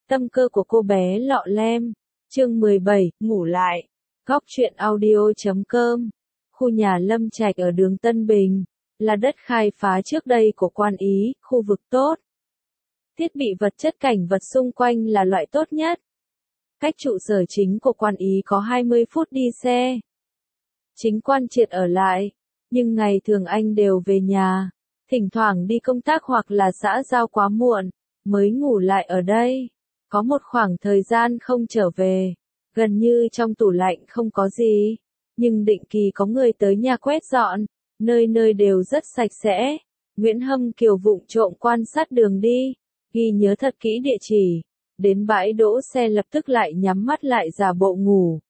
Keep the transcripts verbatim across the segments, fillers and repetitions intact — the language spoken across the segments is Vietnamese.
Tâm cơ của cô bé lọ lem. Chương mười bảy, ngủ lại. Góc truyện audio chấm com. Khu nhà Lâm Trạch ở đường Tân Bình, là đất khai phá trước đây của Quan Ý, khu vực tốt. Thiết bị vật chất cảnh vật xung quanh là loại tốt nhất. Cách trụ sở chính của Quan Ý có hai mươi phút đi xe. Chính Quan Triệt ở lại, nhưng ngày thường anh đều về nhà, thỉnh thoảng đi công tác hoặc là xã giao quá muộn, mới ngủ lại ở đây. Có một khoảng thời gian không trở về, gần như trong tủ lạnh không có gì, nhưng định kỳ có người tới nhà quét dọn, nơi nơi đều rất sạch sẽ. Nguyễn Hâm Kiều vụng trộm quan sát đường đi, ghi nhớ thật kỹ địa chỉ, đến bãi đỗ xe lập tức lại nhắm mắt lại giả bộ ngủ.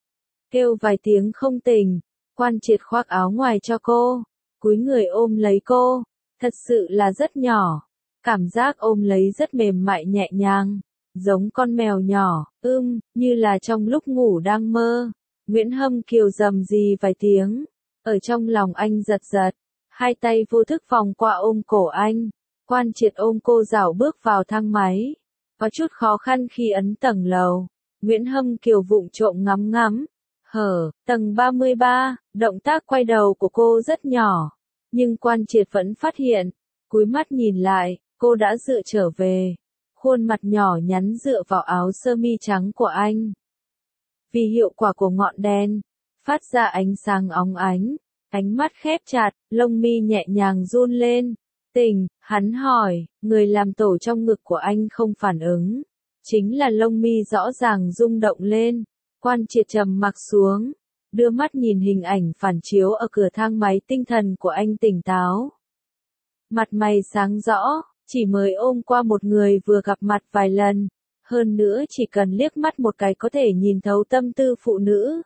Kêu vài tiếng không tỉnh, Quan Triệt khoác áo ngoài cho cô, cúi người ôm lấy cô, thật sự là rất nhỏ, cảm giác ôm lấy rất mềm mại nhẹ nhàng, giống con mèo nhỏ, ưm, như là trong lúc ngủ đang mơ. Nguyễn Hâm Kiều rầm rì vài tiếng, ở trong lòng anh giật giật, hai tay vô thức vòng qua ôm cổ anh. Quan Triệt ôm cô dạo bước vào thang máy, có chút khó khăn khi ấn tầng lầu. Nguyễn Hâm Kiều vụng trộm ngắm ngắm, hở, tầng ba mươi ba, động tác quay đầu của cô rất nhỏ, nhưng Quan Triệt vẫn phát hiện, cúi mắt nhìn lại, cô đã dựa trở về, khuôn mặt nhỏ nhắn dựa vào áo sơ mi trắng của anh. Vì hiệu quả của ngọn đèn, phát ra ánh sáng óng ánh, ánh mắt khép chặt, lông mi nhẹ nhàng run lên. Tỉnh, hắn hỏi, người làm tổ trong ngực của anh không phản ứng, chính là lông mi rõ ràng rung động lên. Quan Triệt trầm mặc xuống, đưa mắt nhìn hình ảnh phản chiếu ở cửa thang máy, tinh thần của anh tỉnh táo. Mặt mày sáng rõ, chỉ mới ôm qua một người vừa gặp mặt vài lần, hơn nữa chỉ cần liếc mắt một cái có thể nhìn thấu tâm tư phụ nữ.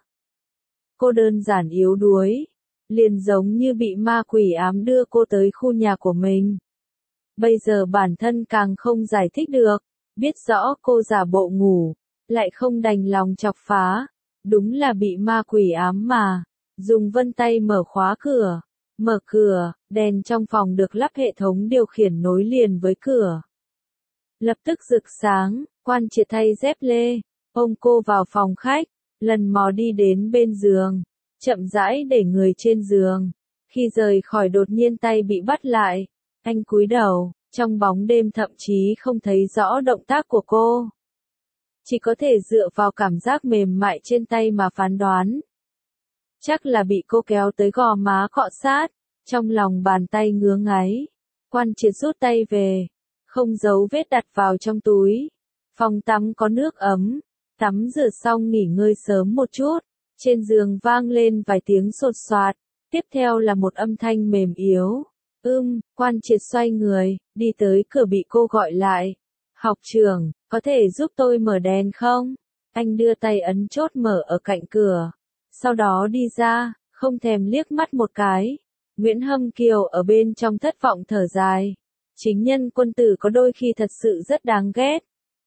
Cô đơn giản yếu đuối, liền giống như bị ma quỷ ám đưa cô tới khu nhà của mình. Bây giờ bản thân càng không giải thích được, biết rõ cô giả bộ ngủ, lại không đành lòng chọc phá, đúng là bị ma quỷ ám mà. Dùng vân tay mở khóa cửa, mở cửa, đèn trong phòng được lắp hệ thống điều khiển nối liền với cửa. Lập tức rực sáng, Quan Triệt thay dép lê, ôm cô vào phòng khách, lần mò đi đến bên giường, chậm rãi để người trên giường. Khi rời khỏi đột nhiên tay bị bắt lại, anh cúi đầu, trong bóng đêm thậm chí không thấy rõ động tác của cô. Chỉ có thể dựa vào cảm giác mềm mại trên tay mà phán đoán. Chắc là bị cô kéo tới gò má cọ sát, trong lòng bàn tay ngứa ngáy. Quan Triệt rút tay về, không giấu vết đặt vào trong túi. Phòng tắm có nước ấm, tắm rửa xong nghỉ ngơi sớm một chút. Trên giường vang lên vài tiếng sột soạt, tiếp theo là một âm thanh mềm yếu. Ưm, Quan Triệt xoay người, đi tới cửa bị cô gọi lại. Học trưởng, có thể giúp tôi mở đèn không? Anh đưa tay ấn chốt mở ở cạnh cửa, sau đó đi ra, không thèm liếc mắt một cái. Nguyễn Hâm Kiều ở bên trong thất vọng thở dài. Chính nhân quân tử có đôi khi thật sự rất đáng ghét.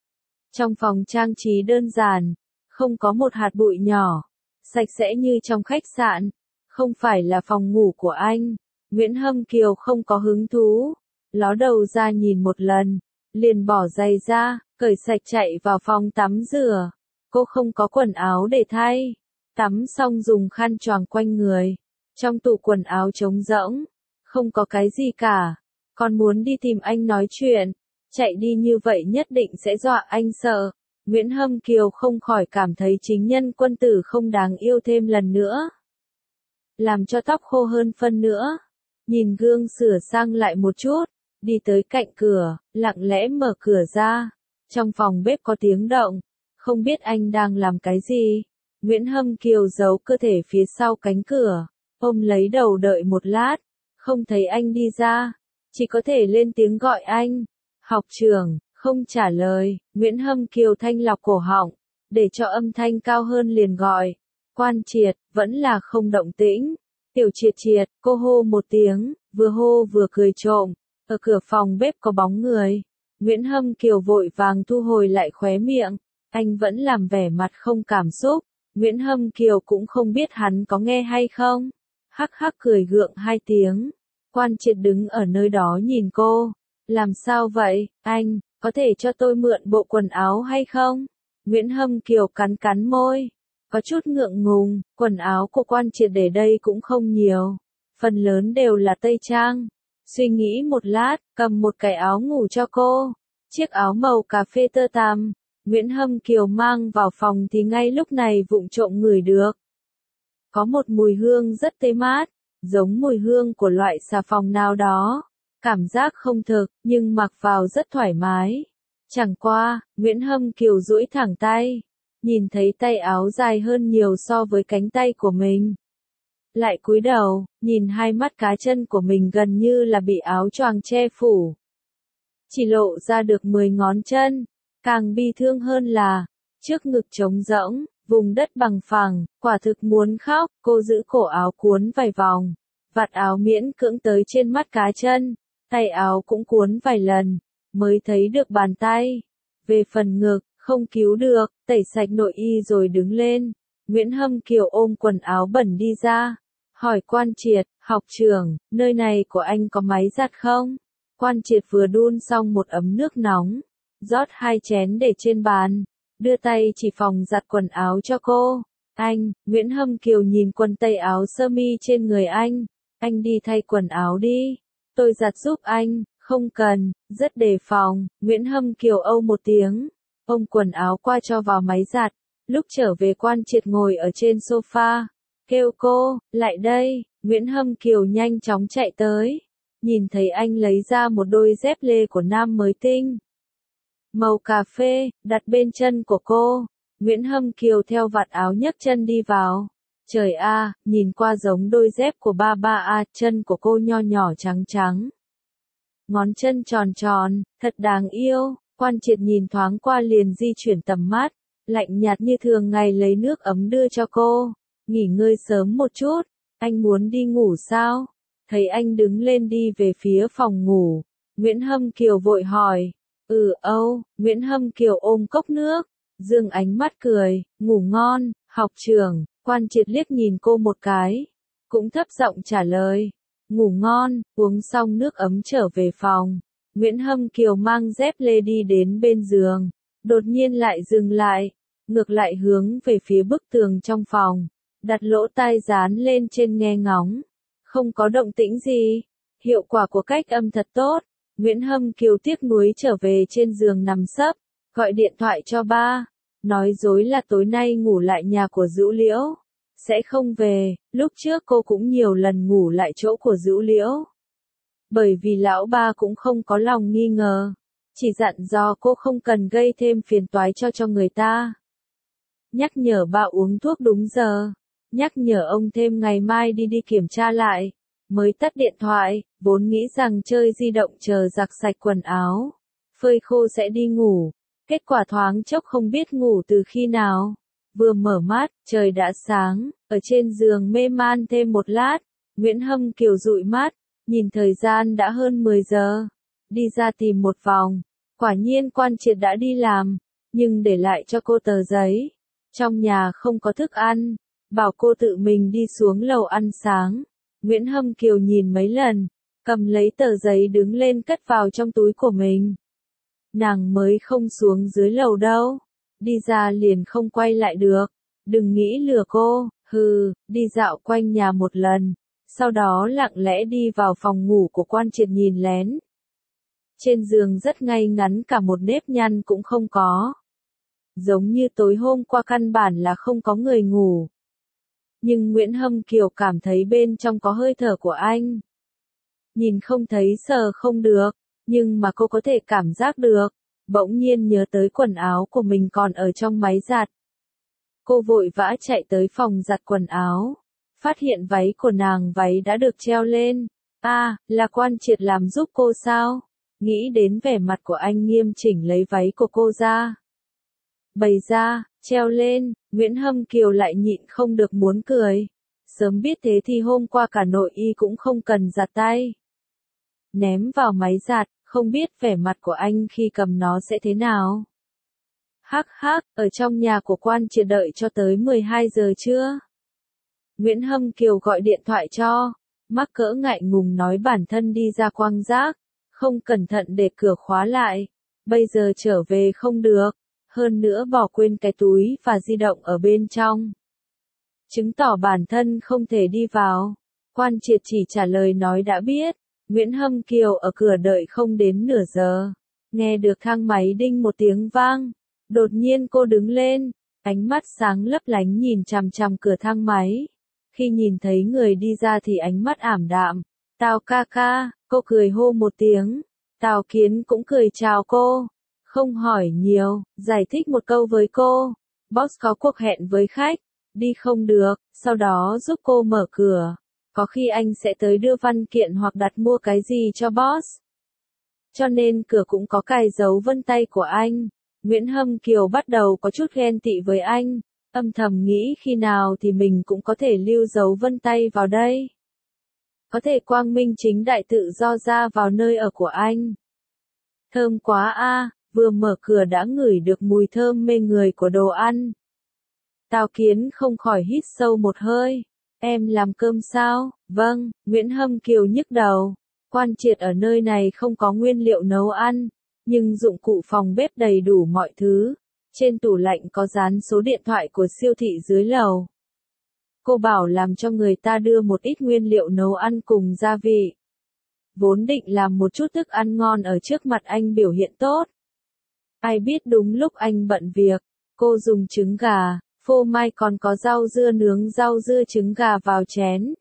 Trong phòng trang trí đơn giản, không có một hạt bụi nhỏ, sạch sẽ như trong khách sạn, không phải là phòng ngủ của anh. Nguyễn Hâm Kiều không có hứng thú, ló đầu ra nhìn một lần, liền bỏ giày ra, cởi sạch chạy vào phòng tắm rửa. Cô không có quần áo để thay, tắm xong dùng khăn choàng quanh người. Trong tủ quần áo trống rỗng, không có cái gì cả. Còn muốn đi tìm anh nói chuyện, chạy đi như vậy nhất định sẽ dọa anh sợ. Nguyễn Hâm Kiều không khỏi cảm thấy chính nhân quân tử không đáng yêu thêm lần nữa. Làm cho tóc khô hơn phân nữa. Nhìn gương sửa sang lại một chút, đi tới cạnh cửa, lặng lẽ mở cửa ra. Trong phòng bếp có tiếng động, không biết anh đang làm cái gì. Nguyễn Hâm Kiều giấu cơ thể phía sau cánh cửa, ôm lấy đầu đợi một lát, không thấy anh đi ra, chỉ có thể lên tiếng gọi anh. Học trưởng, không trả lời. Nguyễn Hâm Kiều thanh lọc cổ họng, để cho âm thanh cao hơn liền gọi. Quan Triệt, vẫn là không động tĩnh. Tiểu Triệt Triệt, cô hô một tiếng, vừa hô vừa cười trộm. Ở cửa phòng bếp có bóng người. Nguyễn Hâm Kiều vội vàng thu hồi lại khóe miệng. Anh vẫn làm vẻ mặt không cảm xúc. Nguyễn Hâm Kiều cũng không biết hắn có nghe hay không. Hắc hắc cười gượng hai tiếng. Quan Triệt đứng ở nơi đó nhìn cô. Làm sao vậy, anh? có thể cho tôi mượn bộ quần áo hay không? Nguyễn Hâm Kiều cắn cắn môi, có chút ngượng ngùng, quần áo của Quan Triệt để đây cũng không nhiều, phần lớn đều là tây trang. Suy nghĩ một lát, cầm một cái áo ngủ cho cô, chiếc áo màu cà phê tơ tằm. Nguyễn Hâm Kiều mang vào phòng thì ngay lúc này vụng trộm ngửi được. Có một mùi hương rất tê mát, giống mùi hương của loại xà phòng nào đó. Cảm giác không thực, nhưng mặc vào rất thoải mái. Chẳng qua, Nguyễn Hâm Kiều duỗi thẳng tay, nhìn thấy tay áo dài hơn nhiều so với cánh tay của mình. Lại cúi đầu, nhìn hai mắt cá chân của mình gần như là bị áo choàng che phủ. Chỉ lộ ra được mười ngón chân. Càng bi thương hơn là, trước ngực trống rỗng, vùng đất bằng phẳng, quả thực muốn khóc, cô giữ cổ áo cuốn vài vòng, vạt áo miễn cưỡng tới trên mắt cá chân, tay áo cũng cuốn vài lần, mới thấy được bàn tay. Về phần ngực, không cứu được, tẩy sạch nội y rồi đứng lên. Nguyễn Hâm Kiều ôm quần áo bẩn đi ra, hỏi Quan Triệt, học trưởng, nơi này của anh có máy giặt không? Quan Triệt vừa đun xong một ấm nước nóng, rót hai chén để trên bàn, đưa tay chỉ phòng giặt quần áo cho cô. Anh, Nguyễn Hâm Kiều nhìn quần tây áo sơ mi trên người anh, anh đi thay quần áo đi, tôi giặt giúp anh, không cần, rất đề phòng. Nguyễn Hâm Kiều âu một tiếng, ôm quần áo qua cho vào máy giặt, lúc trở về Quan Triệt ngồi ở trên sofa, kêu cô, lại đây. Nguyễn Hâm Kiều nhanh chóng chạy tới, nhìn thấy anh lấy ra một đôi dép lê của nam mới tinh, màu cà phê, đặt bên chân của cô. Nguyễn Hâm Kiều theo vạt áo nhấc chân đi vào. Trời a, nhìn qua giống đôi dép của ba ba a, chân của cô nho nhỏ trắng trắng. Ngón chân tròn tròn, thật đáng yêu. Quan Triệt nhìn thoáng qua liền di chuyển tầm mắt, lạnh nhạt như thường ngày lấy nước ấm đưa cho cô. Nghỉ ngơi sớm một chút, anh muốn đi ngủ sao? Thấy anh đứng lên đi về phía phòng ngủ, Nguyễn Hâm Kiều vội hỏi. Ừ âu, Nguyễn Hâm Kiều ôm cốc nước, dương ánh mắt cười, ngủ ngon, học trưởng. Quan Triệt liếc nhìn cô một cái, cũng thấp giọng trả lời, ngủ ngon. Uống xong nước ấm trở về phòng, Nguyễn Hâm Kiều mang dép lê đi đến bên giường, đột nhiên lại dừng lại, ngược lại hướng về phía bức tường trong phòng, đặt lỗ tai dán lên trên nghe ngóng, không có động tĩnh gì. Hiệu quả của cách âm thật tốt. Nguyễn Hâm Kiều tiếc nuối trở về trên giường nằm sấp, gọi điện thoại cho ba, nói dối là tối nay ngủ lại nhà của Dữu Liễu, sẽ không về. Lúc trước cô cũng nhiều lần ngủ lại chỗ của Dữu Liễu, bởi vì lão ba cũng không có lòng nghi ngờ, chỉ dặn dò cô không cần gây thêm phiền toái cho cho người ta. Nhắc nhở ba uống thuốc đúng giờ, nhắc nhở ông thêm ngày mai đi đi kiểm tra lại. Mới tắt điện thoại, vốn nghĩ rằng chơi di động chờ giặt sạch quần áo, phơi khô sẽ đi ngủ. Kết quả thoáng chốc không biết ngủ từ khi nào. Vừa mở mắt, trời đã sáng, ở trên giường mê man thêm một lát. Nguyễn Hâm Kiều dụi mắt, nhìn thời gian đã hơn mười giờ. Đi ra tìm một vòng, quả nhiên Quan Triệt đã đi làm, nhưng để lại cho cô tờ giấy. Trong nhà không có thức ăn, bảo cô tự mình đi xuống lầu ăn sáng. Nguyễn Hâm Kiều nhìn mấy lần, cầm lấy tờ giấy đứng lên cất vào trong túi của mình. Nàng mới không xuống dưới lầu đâu, đi ra liền không quay lại được, đừng nghĩ lừa cô. Hừ, đi dạo quanh nhà một lần, sau đó lặng lẽ đi vào phòng ngủ của Quan Triệt nhìn lén. Trên giường rất ngay ngắn, cả một nếp nhăn cũng không có. Giống như tối hôm qua căn bản là không có người ngủ. Nhưng Nguyễn Hâm Kiều cảm thấy bên trong có hơi thở của anh. Nhìn không thấy sờ không được, nhưng mà cô có thể cảm giác được. Bỗng nhiên nhớ tới quần áo của mình còn ở trong máy giặt. Cô vội vã chạy tới phòng giặt quần áo, phát hiện váy của nàng váy đã được treo lên. À, là Quan Triệt làm giúp cô sao? Nghĩ đến vẻ mặt của anh nghiêm chỉnh lấy váy của cô ra, bày ra, treo lên, Nguyễn Hâm Kiều lại nhịn không được muốn cười. Sớm biết thế thì hôm qua cả nội y cũng không cần giặt tay. Ném vào máy giặt, không biết vẻ mặt của anh khi cầm nó sẽ thế nào. Hắc hắc, ở trong nhà của Quan Triệt đợi cho tới mười hai giờ trưa. Nguyễn Hâm Kiều gọi điện thoại cho, mắc cỡ ngại ngùng nói bản thân đi ra quăng rác, không cẩn thận để cửa khóa lại. bây giờ trở về không được, hơn nữa bỏ quên cái túi và di động ở bên trong. Chứng tỏ bản thân không thể đi vào. Quan Triệt chỉ trả lời nói đã biết. Nguyễn Hâm Kiều ở cửa đợi không đến nửa giờ. Nghe được thang máy đinh một tiếng vang. Đột nhiên cô đứng lên, ánh mắt sáng lấp lánh nhìn chằm chằm cửa thang máy. Khi nhìn thấy người đi ra thì ánh mắt ảm đạm. Tào ca ca, cô cười hô một tiếng. Tào Kiến cũng cười chào cô. Không hỏi nhiều, giải thích một câu với cô. Boss có cuộc hẹn với khách, đi không được, sau đó giúp cô mở cửa. Có khi anh sẽ tới đưa văn kiện hoặc đặt mua cái gì cho boss. Cho nên cửa cũng có cài dấu vân tay của anh. Nguyễn Hâm Kiều bắt đầu có chút ghen tị với anh, âm thầm nghĩ khi nào thì mình cũng có thể lưu dấu vân tay vào đây. Có thể quang minh chính đại tự do ra vào nơi ở của anh. Thơm quá a, vừa mở cửa đã ngửi được mùi thơm mê người của đồ ăn. Tào Kiến không khỏi hít sâu một hơi. Em làm cơm sao? Vâng, Nguyễn Hâm Kiều nhức đầu. Quan Triệt ở nơi này không có nguyên liệu nấu ăn, nhưng dụng cụ phòng bếp đầy đủ mọi thứ. Trên tủ lạnh có dán số điện thoại của siêu thị dưới lầu. Cô bảo làm cho người ta đưa một ít nguyên liệu nấu ăn cùng gia vị. Vốn định làm một chút thức ăn ngon ở trước mặt anh biểu hiện tốt. Ai biết đúng lúc anh bận việc, cô dùng trứng gà, phô mai còn có rau dưa nướng rau dưa trứng gà vào chén.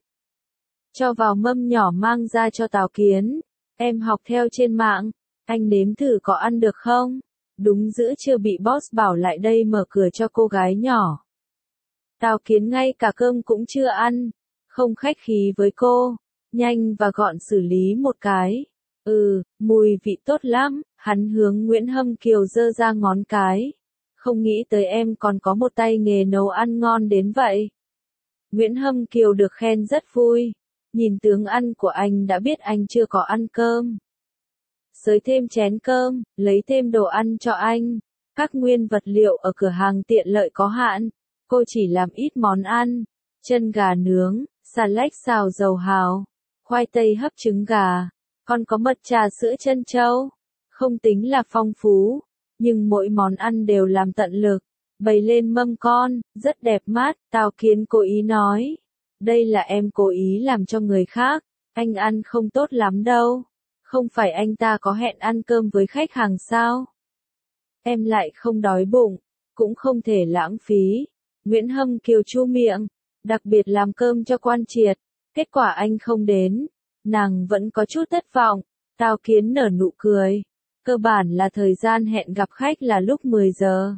Cho vào mâm nhỏ mang ra cho Tào Kiến. Em học theo trên mạng, anh nếm thử có ăn được không? Đúng giữa trưa bị boss bảo lại đây mở cửa cho cô gái nhỏ. Tào Kiến ngay cả cơm cũng chưa ăn, không khách khí với cô, nhanh và gọn xử lý một cái. Ừ, mùi vị tốt lắm, hắn hướng Nguyễn Hâm Kiều giơ ra ngón cái. Không nghĩ tới em còn có một tay nghề nấu ăn ngon đến vậy. Nguyễn Hâm Kiều được khen rất vui, nhìn tướng ăn của anh đã biết anh chưa có ăn cơm. Xới thêm chén cơm, lấy thêm đồ ăn cho anh. Các nguyên vật liệu ở cửa hàng tiện lợi có hạn, cô chỉ làm ít món ăn. Chân gà nướng, xà lách xào dầu hào, khoai tây hấp trứng gà, còn có mật trà sữa trân châu. Không tính là phong phú, nhưng mỗi món ăn đều làm tận lực, bày lên mâm con, rất đẹp mắt. Tào Kiến cố ý nói, đây là em cố ý làm cho người khác, anh ăn không tốt lắm đâu. Không phải anh ta có hẹn ăn cơm với khách hàng sao? Em lại không đói bụng, cũng không thể lãng phí. Nguyễn Hâm Kiều chu miệng, đặc biệt làm cơm cho Quan Triệt, kết quả anh không đến, nàng vẫn có chút thất vọng. Tào Kiến nở nụ cười, cơ bản là thời gian hẹn gặp khách là lúc mười giờ.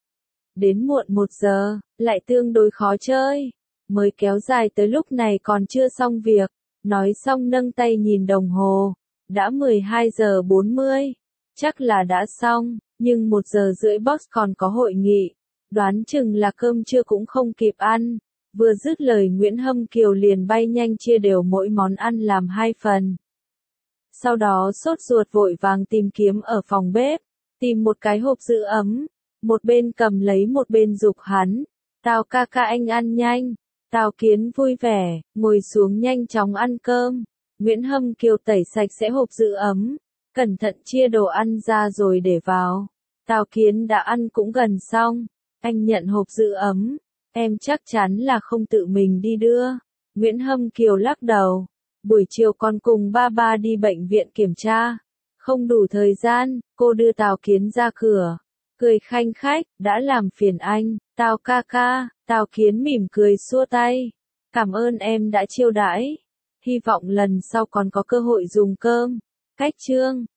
Đến muộn một giờ, lại tương đối khó chơi, mới kéo dài tới lúc này còn chưa xong việc. Nói xong nâng tay nhìn đồng hồ, đã mười hai giờ bốn mươi, chắc là đã xong, nhưng một giờ rưỡi boss còn có hội nghị, đoán chừng là cơm trưa cũng không kịp ăn. Vừa dứt lời Nguyễn Hâm Kiều liền bay nhanh chia đều mỗi món ăn làm hai phần. Sau đó sốt ruột vội vàng tìm kiếm ở phòng bếp, tìm một cái hộp giữ ấm, một bên cầm lấy một bên giục hắn. Tào ca ca anh ăn nhanh. Tào Kiến vui vẻ, ngồi xuống nhanh chóng ăn cơm. Nguyễn Hâm Kiều tẩy sạch sẽ hộp giữ ấm, cẩn thận chia đồ ăn ra rồi để vào. Tào Kiến đã ăn cũng gần xong, anh nhận hộp giữ ấm. Em chắc chắn là không tự mình đi đưa. Nguyễn Hâm Kiều lắc đầu. Buổi chiều con cùng ba ba đi bệnh viện kiểm tra. Không đủ thời gian, cô đưa Tào Kiến ra cửa. Cười khanh khách, đã làm phiền anh. Tào ca ca. Tào Kiến mỉm cười xua tay. Cảm ơn em đã chiêu đãi. Hy vọng lần sau còn có cơ hội dùng cơm. Cách chương